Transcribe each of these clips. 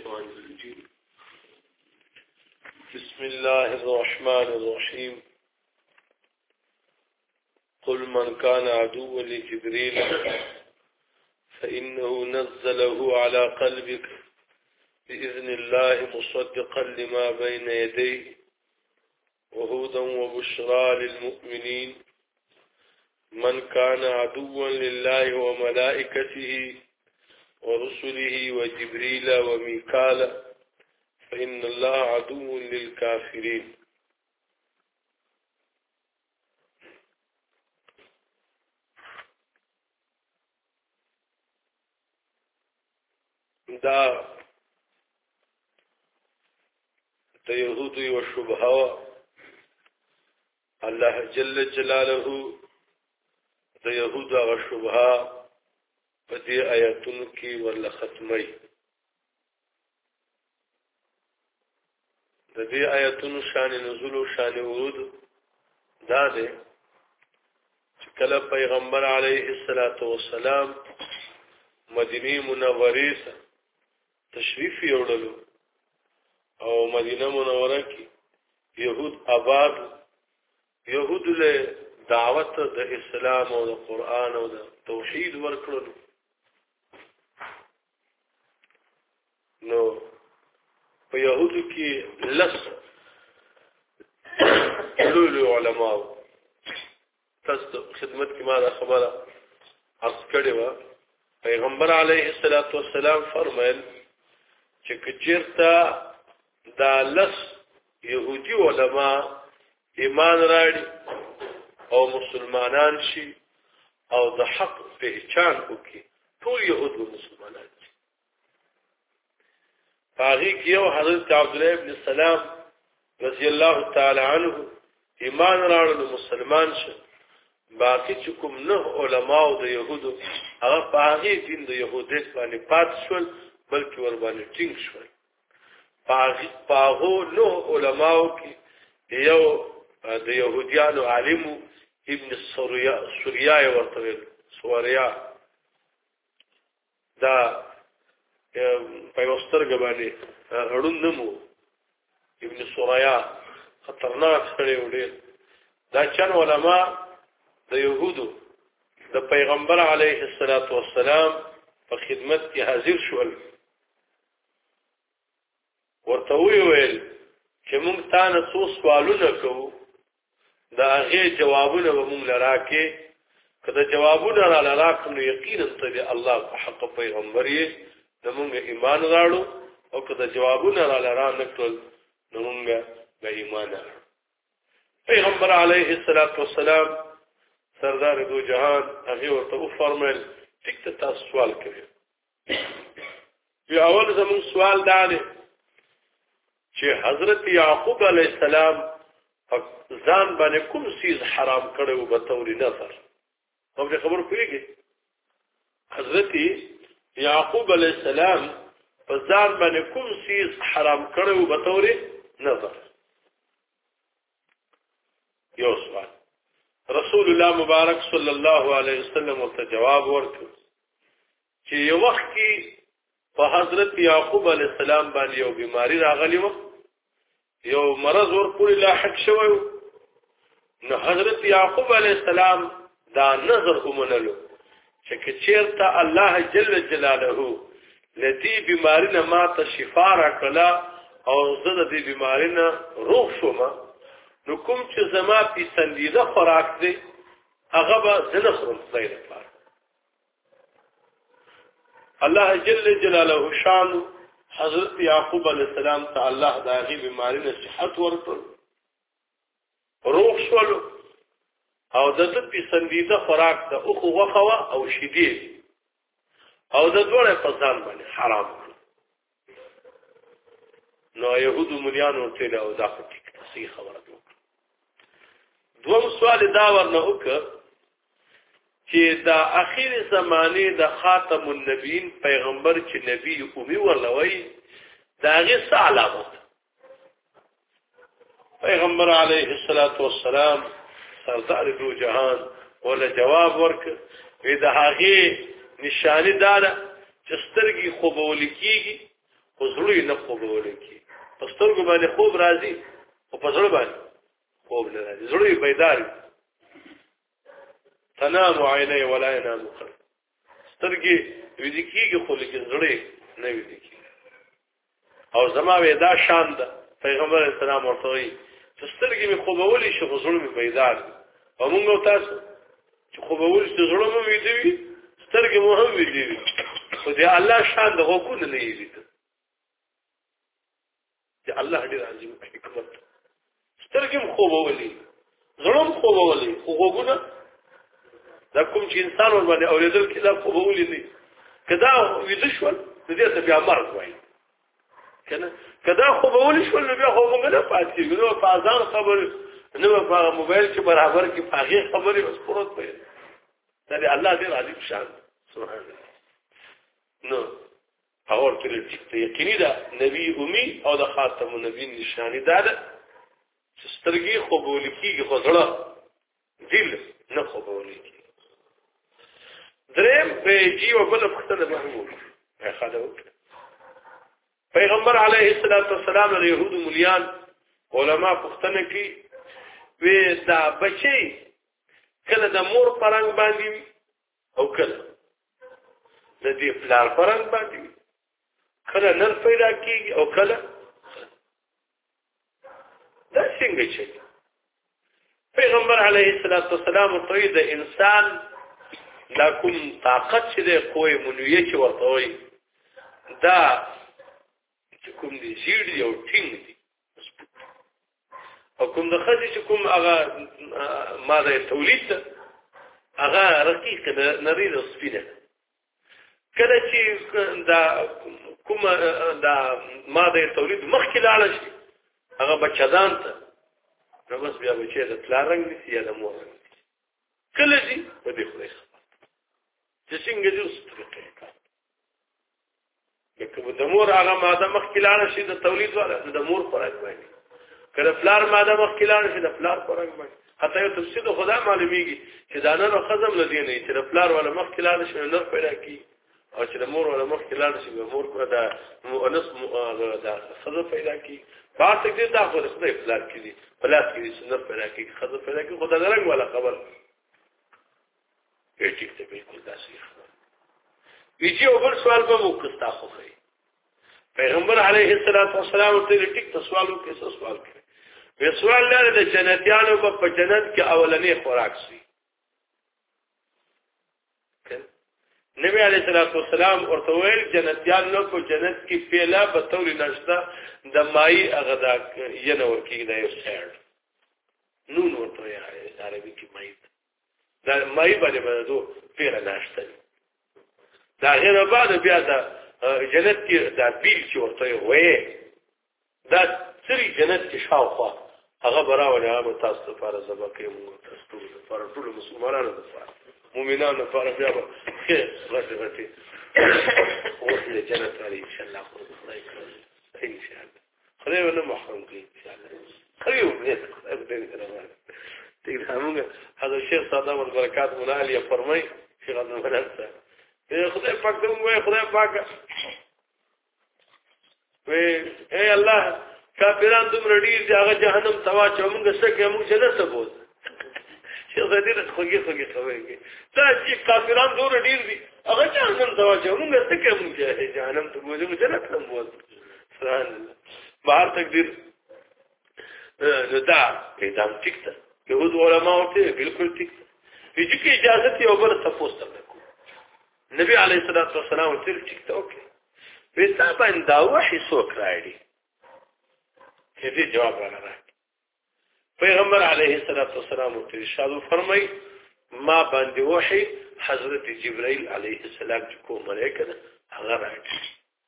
الشيطان الرجيم بسم الله الرحمن الرحيم قل من كان عدوا لجبريل فإنه نزله على قلبك بإذن الله مصدقا لما بين يديه وهدى وبشرى للمؤمنين من كان عدوا لله وملائكته ورسله وجبريل وميكال فإن الله عدو للكافرين دا يهود وشبهه الله جل جلاله دا يهود وشبهه په دې آیاتونو کې ورله ختمي د دې آیاتونو شان نزول او شان ورود دا ده چې کله پیغمبر علیه الصلاۃ والسلام مدینه منوره ته تشریف یوړلو او مدینه منوره کې يهود آباد يهود له دعوت د اسلام او د قران او د توحید ورکړل نو په يهودو کې لس لولو علماء تاسو خدمت کې ما دا خبره عرض کړې و پیغمبر علیه الصلاۃ والسلام فرمایل چې کچیرته دا لس يهودي علماء ایمان راړي او مسلمانان شي او د حق پہچان وکړي ټول يهود او مسلمانان شي هغه کېو حضرت عبد الله ابن سلام رضی الله تعالی عنه ایمان راړل مسلمان شه باقي چې کوم نه علما او د يهودو هغه په هغه دین د يهودیت باندې پات شول بلکې ور باندې ټینګ شول پاغو نو علماو کې یو د يهوديانو عالم ابن سوريا ورته سوريا دا پیوستر غبانی اړوند نمو ابن سوريا خطرناک سره وړي دا چن علما د يهودو د پیغمبر علیه الصلاۃ والسلام په خدمت کې حاضر شول ورته ویل چې موږ تاسو څو سوالونه کوو دا هغه جوابونه به موږ لراکې کله جوابونه را لراکم نو یقینا ته الله په حق پیغمبر یې موږ ایمان راړو او کله جوابونه را لرا نکړل نو موږ به ایمان راړو پیغمبر علیه الصلاۃ والسلام سردار دو جهان هغه ورته فرمایل ټیک تاسو سوال کوي یو اول زموږ سوال دا دی چې حضرت یعقوب علیه السلام ځان باندې کوم چیز حرام کړو په تور نظر او د خبر کوي حضرت یعقوب علیه السلام په ځان باندې کوم چیز حرام کړو په تور نظر یو سوال رسول الله مبارک صلی الله علیه وسلم ورته جواب ورکړ چې یو وخت کې په حضرت یعقوب علیه السلام باندې یو بیماری راغلی و یو مرض ورپورې لاحق شوی نو حضرت یعقوب علیه السلام دا نظر ومنلو چې چیرته الله جل جلاله لدی بیماری نه ما ته شفا راکړه او زه د دې بیماری نه روغ شوم نو کوم چې زما پسندیده خوراک دی هغه به زه نه خورم خدای لپاره الله جل جلاله شان حضرت یعقوب علیه السلام ته الله د هغې بیماری نه صحت ورکړ روغ شولو او د ده پسندیده خوراک د اوښو غوښه او شیدې او د دواړه په ځان باندې حرام کړ نو یهودو مریانو ورته او دا خو ټیک صحیح خبره وکړه دوم سوال دا ورنه وکړ چې دا اخیر زمانه د خاتم النبیین پیغمبر چې نبی اومي ورلوي دا غي څه علامت پیغمبر علیه الصلاۃ والسلام سردار دو جهان ولا جواب ورک دا هغه نشانه دار چې سترګي خوبول کیږي خو زړه نه خوبول کی په سترګو باندې خوب راځي او په زړه باندې خوب نه راځي زړه بیدار تنام عیني ولا ينام قلب سترګې ویدي کیږي خو لیکن زړه نه ویدي کیږي او زما ودا شان ده پیغمبر اسلام ورته وي چې سترګې می خوبولې شي خو زړه می بیدار او موږ تاسو چې خوبول شي زړه مو ویدي سترګې مو هم ویدي خو دې الله شان ده غوونه نه ویدي چې الله دې راځي حکمت سترګې مو خوبولې زړه مو خوبولې خو غوونه دا کوم چې انسان ور باندې اوریدل کې دا خوبولې نه کدا ویده شول دې ته بیا مرګ وایي کنه کدا خوبولې شول نو بیا خو موږ نه پاتې نو په ځان خبر نو په موبایل کې برابر کې پاغي خبرې اوس پروت وي دا دې الله دې راضي شان سبحان الله نو اور تل یقیني دا نبی امي او د خاتم النبی نشانی دا چې سترګې خوبولې کیږي خو زړه دل نه خوبولې کیږي دریم په جیو بل پختنه محمود خداو پیغمبر علیه الصلاۃ والسلام له يهود مليان علما پختنه کی وی دا بچي کله د مور پرنګ باندې او کله د دې پلار پرنګ باندې کله نن پیدا کیږي او کله دا څنګه چې پیغمبر علیه الصلاۃ والسلام ته د انسان دا کوم طاقت چې د قوی منویه چې ورته وي دا چې کوم دي زیړ دی او ټینګ دی او کوم د خځې چې کوم هغه ماده تولید هغه رقیق نری د سپینه کله چې دا کوم دا ماده تولید مخکې لاړ شي هغه بچدان ته نو بس بیا بچی د پلار رنګ دي یا د مور رنګ دي کله دي په دې خو چې څنګه دې سترګې لکه د مور هغه ماده مخکې لاړ شي د تولید والا د مور خوراک باندې کله پلار ماده مخکې لاړ شي د پلار خوراک باندې حتی یو تفسیر خدا معلومیږي چې دا نه خزم لدی نه چې د پلار والا مخکې لاړ شي نو پیدا کی او چې د مور والا مخکې لاړ شي د مور کو دا مؤنث دا خزم پیدا کی بار تک دې دا خو د خدای پلار کې دي پلار کې دي سنت پیدا کی خزم پیدا کی خدای د رنگ والا خبر یې ټیک ته بالکل داسې ویجی او بل سوال به مقصتا خو کوي پیغمبر علیه الصلاۃ والسلام ته ټیک ته سوالو کې څه سوال کوي وی سوال لري د جنتیانو په جنت کې اولنې خوراک شي نبی علیه الصلاۃ والسلام ورته ویل جنتیانو په جنت کې پیلا به تول نشته د مای اغدا ینه ورکی دا یو سیر نون ورته یې عربي کې مای دا مای باندې دو پیلا نشته دا غیر بعد بیا دا جنت کې دا بیل چې ورته وې دا سری جنت کې شاوخوا هغه براوله هغه تاسو لپاره زبکه موږ تاسو لپاره ټول مسلمانانو لپاره مؤمنانو لپاره بیا خیر غټه ورته جنت علی ان شاء الله خدای کوي ان شاء الله خدای ونه محروم کوي ان شاء الله خدای دې همغه حضرت شیخ صادق برکات مولا علی فرمای شیخ عبد المنعم خدای پاک دې موږ خدای پاک وی اے الله کافران دومره ډیر چې هغه جهنم توا چې موږ سکه موږ جنت ته بوز چې غدیر خوږی خوږی دا چې کافران دومره ډیر دي هغه جهنم توا چې موږ سکه موږ جهنم ته بوز موږ جنت ته بوز سبحان الله بهر تقدیر دا پیدا ټیک ته یهود علماء ته بالکل ټیک دي چې اجازه یې اوپر تاسو ته نبی علیه الصلاۃ والسلام ته ټیک ته اوکې وستا باندې دا وحی څوک راړي دې جواب راغی پیغمبر علیه الصلاۃ والسلام ته ارشاد فرمای ما باندې وحی حضرت جبرائیل علیه السلام چې کوم ملائکه ده هغه راځي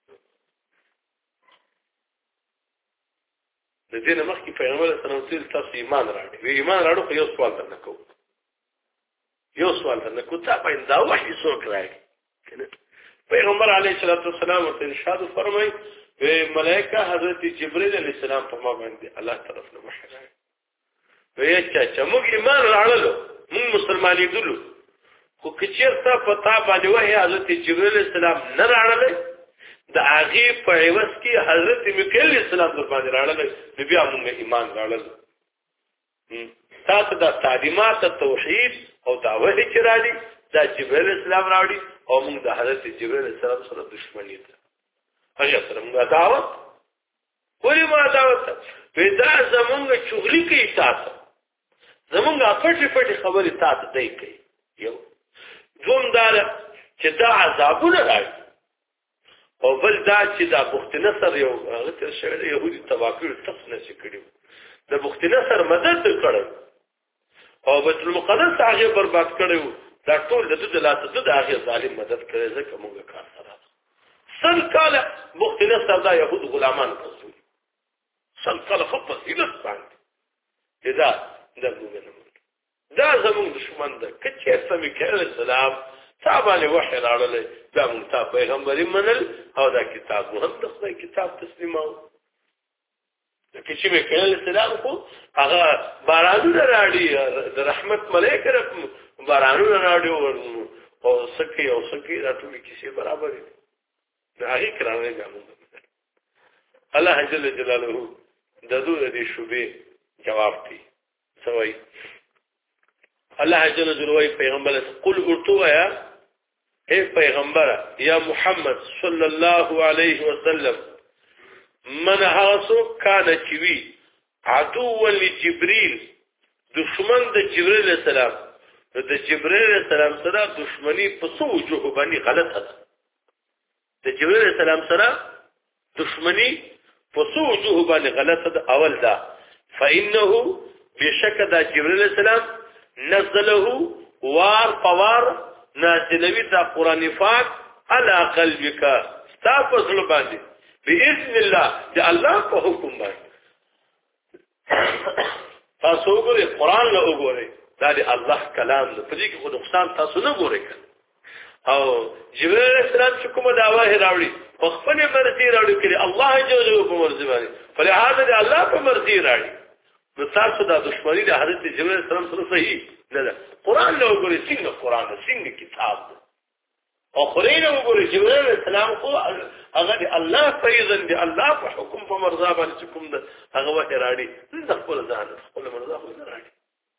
د دې نه مخکې پیغمبر صلی الله علیه وسلم تاسو ایمان راړي وی ایمان راړو خو یو سوال درنه کوم یو سوال درنه کو تا باندې دا وحی څوک راړي پیغمبر علیه الصلاۃ والسلام ته ارشاد فرمای ملائکه حضرت جبرائیل علیه السلام په ما باندې الله طرف نه وحی راځي وی چې موږ ایمان راړلو موږ مسلمانې دلو خو کچیر تا پتا باندې وحی حضرت جبرائیل علیه السلام نه راړل د هغه په عوض کې حضرت میکائیل السلام در باندې راړل نبی موږ ایمان راړل تاسو د تعلیمات توحید او دعوه چې راړي دا جبرئیل السلام راړي او موږ د حضرت جبرئیل السلام سره دښمنی ده هغه سره موږ دعوت ولې ما دعوت پیدا زمونږ چغلي کوي تاسو زمونږ پټي خبرې تاسو دی کوي یو دوم دار چې دا عذابونه راځي او بل دا چې دا بخت نصر یو هغه تر شوی يهودي تواکل تفنه چې کړیو د بخت نصر مدد کړو او بیت المقدس هغه برباد کړو دا ټول د دلاته د هغه ظالم مدد کړی ځکه موږ کار سره سل کاله بخت نصر دا يهود غلامان کړو سل کاله خپل هیله باندې دا موږ دا زموږ دشمن ده کچې سمې کړل سلام صاحبانه وحی راړل دا موږ ته پیغمبري منل او دا کتاب هم د خدای کتاب تسلیمو کچې مې کړل سلام خو هغه بارانونه راړي د رحمت ملائکه بارانونه راړي او سکه راټول کیسه برابر دي دا هغه کرانه ګامو الله جل جلاله د دې شوبې جواب دی سوي الله جل جلاله پیغمبر قل ارتوا یا اے پیغمبر یا محمد صلی الله علیه وسلم من هاسو کان چوي عدو لجبريل دشمن د جبريل السلام د جبريل السلام سره دشمنی په څو وجوه باندې غلطه ده د جبريل السلام سره دشمنی په څو وجوه باندې غلطه ده اول دا فانه بشک د جبريل السلام نزله وار پوار نازلوی دا قرآن پاک على قلبك استافزل باندې باذن الله دی الله په حکم باندې تاسو وګورئ قرآن له وګورئ دا دی الله کلام دی په دې کې خو نقصان تاسو نه ګورئ او جبرئیل السلام چې کومه دعوه راوړي په خپل مرضی راوړي کړي الله جل جلاله په مرضی باندې فلهذا دی الله په مرضی راوړي نو تاسو د دښمنی د حضرت جبرئیل السلام سره صحیح نه ده قرآن له وګورئ څنګه قرآن څنګه کتاب او خلینا وګورئ جبرئیل السلام خو هغه دی الله فیضن دی الله په حکم په مرضا باندې کوم ده هغه وحی راړي د خپل ځان خپل مرضا خو نه راړي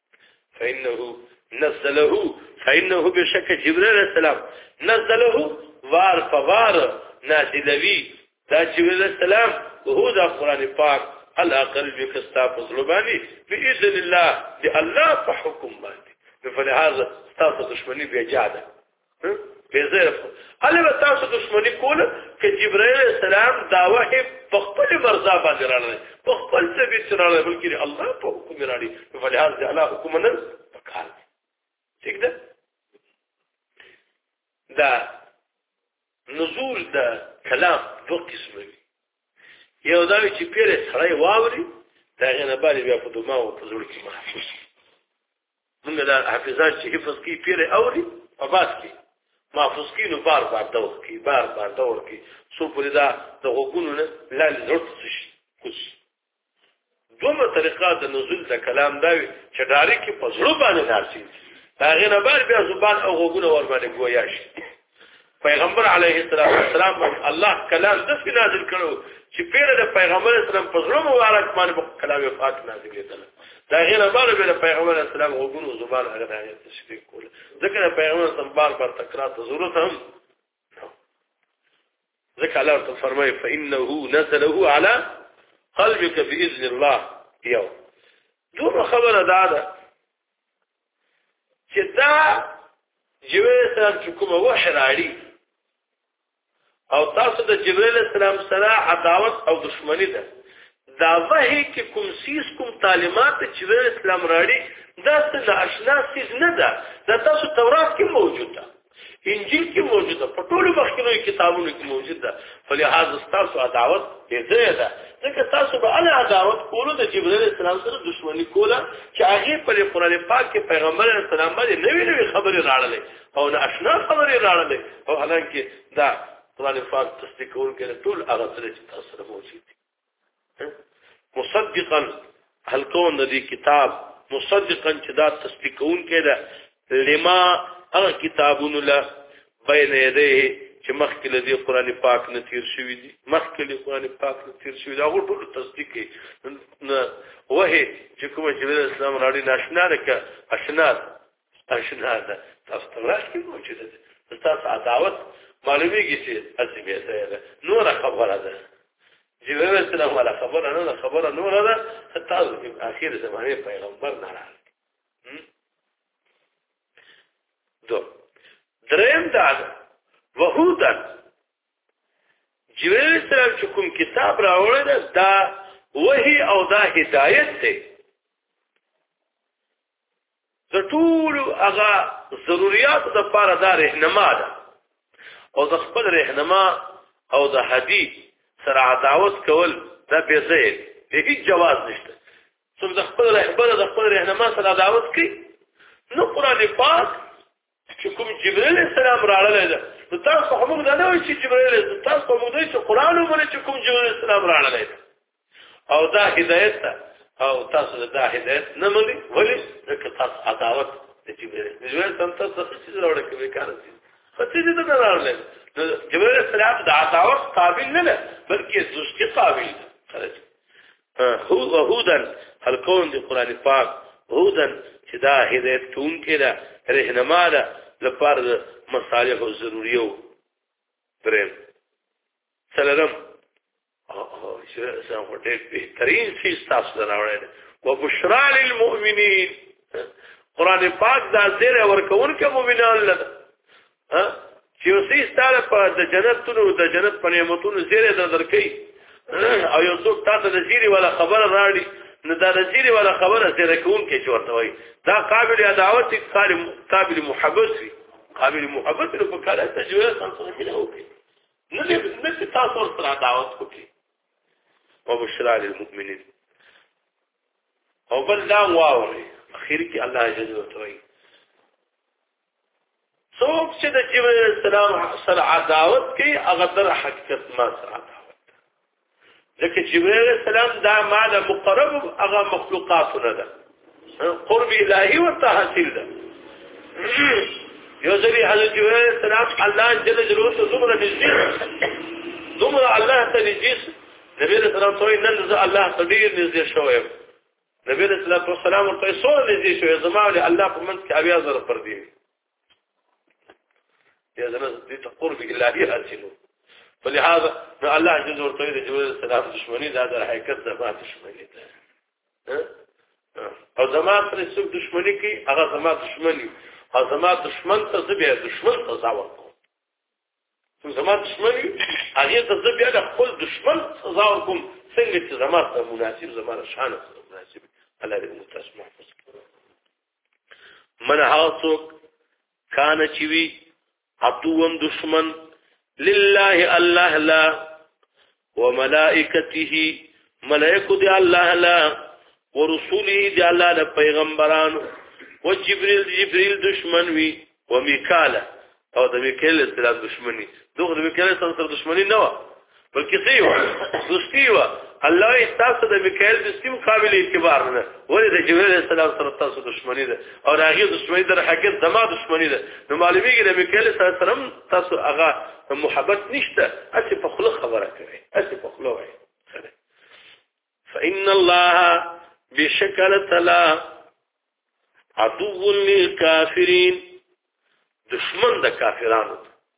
فإنه بشك جبريل السلام نزله وار فوار نازلوي دا جبريل السلام وهو دا قرآن پاک على قلبك استافز لباني بإذن الله دي الله فحكم باندي فلهذا استافز دشمني بيجاده بيزيرف علي بتاسو دشمني کوله ک جبرائيل السلام داوه په خپل مرزا باندې راغلی په خپل ثبت راغلی بلکې الله په حکم راړي فلهذا الله حکم نه پکار ٹھیک ده دا نزول دا کلام دو قسمه یو دا چې پیره سړی واوري دا غنه باندې بیا په دماغ او په زړه کې محفوظ موږ دا حافظان چې حفظ کوي پیره اوري او باس کوي محفوظ کوي نو بار دور کوي سو پر دا د غوګونو نه لاندې زړه شي کوس دومره طریقه د نزول د کلام دا چې داري کې په زړه باندې راځي دا غنه باندې بیا زبان او غوګونو ور باندې گویا شي پیغمبر علیه السلام الله کلام د نازل کړو چې پیره د پیغمبر اسلام په زړه مبارک باندې کلام پاک نازل کړل دا غیر باندې د پیغمبر اسلام وګونو زبان هغه د تشریح کول ځکه پیغمبر اسلام بار تکرار ته ضرورت هم ځکه الله تعالی فرمایي فانه نزله على قلبك باذن الله یو دوه خبره ده چې دا جبرئیل السلام چې کومه وحی راړي او تاسو د جبرئیل السلام سره عداوت او دشمنی ده دا وحی کې کوم سیس کوم تعلیمات چې جبرئیل السلام راړي دا څه آشنا سیس نه ده دا تاسو تورات کې موجود ده انجیل کې موجود ده په ټولو مخکینو کتابونو کې موجود ده فلهذا تاسو عداوت دې ده ځکه تاسو به الله عداوت کولو د جبرئیل السلام سره دشمنی کوله چې هغه په قرآن پاک کې پیغمبر اسلام باندې نوې خبرې راړلې او نه آشنا خبرې راړلې او حالانکه دا قرآن پاک تصدیق کوونکی ټول هغه سره چې تاسو سره موجود دي مصدقا هل کون دې کتاب مصدقا چې دا تصدیق کوونکی ده لما هغه کتابونه له بین یده چې مخکې له دې قرآن پاک نه تیر شوي دي مخکې له قرآن پاک نه تیر شوي دي هغه ټول تصدیق کوي وحی چې کومه جبرئیل اسلام راړي ناشنا ده که اشنا ده تاسو ته راشي موجوده ده تاسو عداوت معلومیږي چې عظیمه ده نور خبره ده جبرئیل اسلام ولا خبره نور ده تاسو په اخر زمانه پیغمبر نه راغلی دریم دا وحودن جبرئیل اسلام چې کوم کتاب راوړل دا وحی او دا هدایت دی د ټول هغه ضرورت د لپاره دا رهنما ده او د خپل رهنما او د حدیث سره عداوت کول دا به ځای به هیڅ جواز نشته څوک د خپل رهبر د خپل رهنما سره عداوت کوي نو قرآن پاک چې کوم جبرئیل السلام راړل ده نو تاسو هم دا نه وایي چې جبرئیل تاسو هم دوی چې قرآن ومني چې کوم جبرئیل السلام راړل ده او دا هدایت ده او تاسو دا هدایت نه ملي ولې ځکه تاسو عداوت د جبرئیل تاسو څه راوړل کوي کار دي خطي دې نه راړل جبرئیل السلام د عداوت قابل نه ده بلکې دوستي قابل ده هو هودن الکون دی قرآن پاک هودن چې دا هدایت کوونکی ده رهنما ده لپاره د مصالح او ضروریو درم سلام سلام هټیک بهترین چیز تاسو راوړل او بشرا للمؤمنین قرآن پاک دا زیر ورکون کې مؤمنان لده چې اوسې ستاره په د جنت په نعمتونو زیر درکې او یو څوک تاسو د زیری ولا خبر راړي نو دا د زیری ولا خبره زیر کوون کې چورته وای دا قابل عداوت قابل محبت وي قابل محبت نو په کله تجویز څنګه کېږي اوکي نه تاسو سره عداوت کوي او بشرا للمؤمنین او بل دا واوري اخر کې الله جل وعلا څوک چې د جبرئیل السلام سره عداوت کوي هغه در حقیقت ما سره عداوت ځکه جبرئیل السلام دا ماده مقرب هغه مخلوقاتونه ده قرب الهي ورته حاصل ده یو ځلې حضرت جبرئیل السلام الله جل جلاله زمره نږدې زمره الله ته نږدې نبی رسول الله صلی الله علیه الله تدیر نږدې شوی نبی رسول الله صلی الله علیه وسلم ورته نږدې شوی زموږ الله په منځ کې اویا زره پر دی یا زنه دې قرب الهي حاصلو فلهذا الله جل وعلا جبريل السلام دشمنی دا در حقیقت زما دشمنی ده او زما پر څوک دشمنی کوي هغه زما دشمنی او زما دشمن ته زبیا دشمن ته ځاور کوم څو زما دشمنی هغه ته زبیا د خپل دشمن ځاور کوم څنګه چې زما ته مناسب زما شان سره مناسب الله دې متاسف محفوظ کړي من هاڅوک کان چوي عدوم دشمن لله الله لا وملائكته ملائكه دي الله لا ورسوله دي الله لا پیغمبران وجبريل دشمن وي وميكال او د میکائیل السلام دشمنی دغه د میکائیل سره دشمنی نه و بلکې څه و دوستی و الله تاسو د میکائیل دوستی مقابل اعتبار نه ولې د جبرئیل السلام سره تاسو دشمنی ده او هغه دشمنی در حقیقت زما دشمنی ده نو معلومیږي د میکائیل سره تاسو هغه محبت نشته اسی په خلق خبره کوي اسی په خلق وایي فإن الله بشكل تلا عدو للكافرين دشمن د کافرانو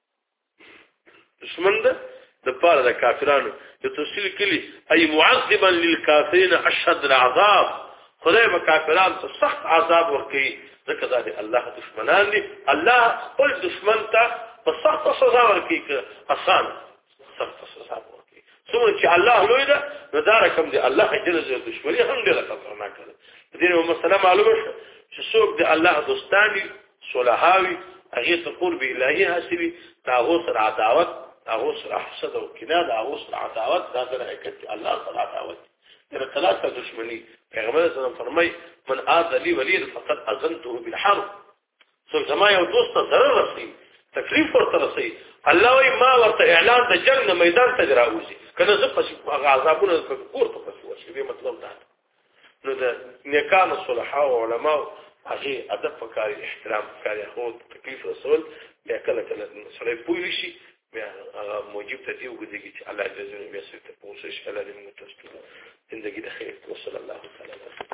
دشمن د پاره د کافرانو د تفصیل کلی ای معذبا للكافرين اشد العذاب خدای به کافرانو ته سخت عذاب ورکړي ځکه دا الله دشمنان دي الله خپل دشمن ته په سخت سزا ورکړي آسان سخت سزا ورکړي څومره چې الله لوی ده نو دا رقم دي الله جل جلاله دشمنی هم ډیره خطرناک ده دې نو مسله معلومه شو چې څوک د الله دوستانی صلحاوي هغه ته قرب الهي حاصلي تاغو سره عداوت تاغو سره حسد او کینه تاغو سره عداوت دا سره حقیقت الله سره عداوت تر ثلاثه دشمنی پیغمبر صلی الله علیه وسلم فرمای من عاد لي ولي فقد اذنته بالحرب څو زما یو دوست ته ضرر رسي تکلیف ورته رسي الله وی ما ورته اعلان د جنگ میدان ته راوځي کنه زه په عذابونو کور ته پسې ورشي به مطلب دا نو د نیکانو صلحا او علما هغه ادب فکاري احترام فکاري خو تکلیف رسول بیا کله کله سره پوي شي بیا هغه موجب ته دی وګورئ چې الله جل جلاله بیا څه ته پوښتنه شاله دې موږ تاسو زندگی د خیر وصلی الله تعالی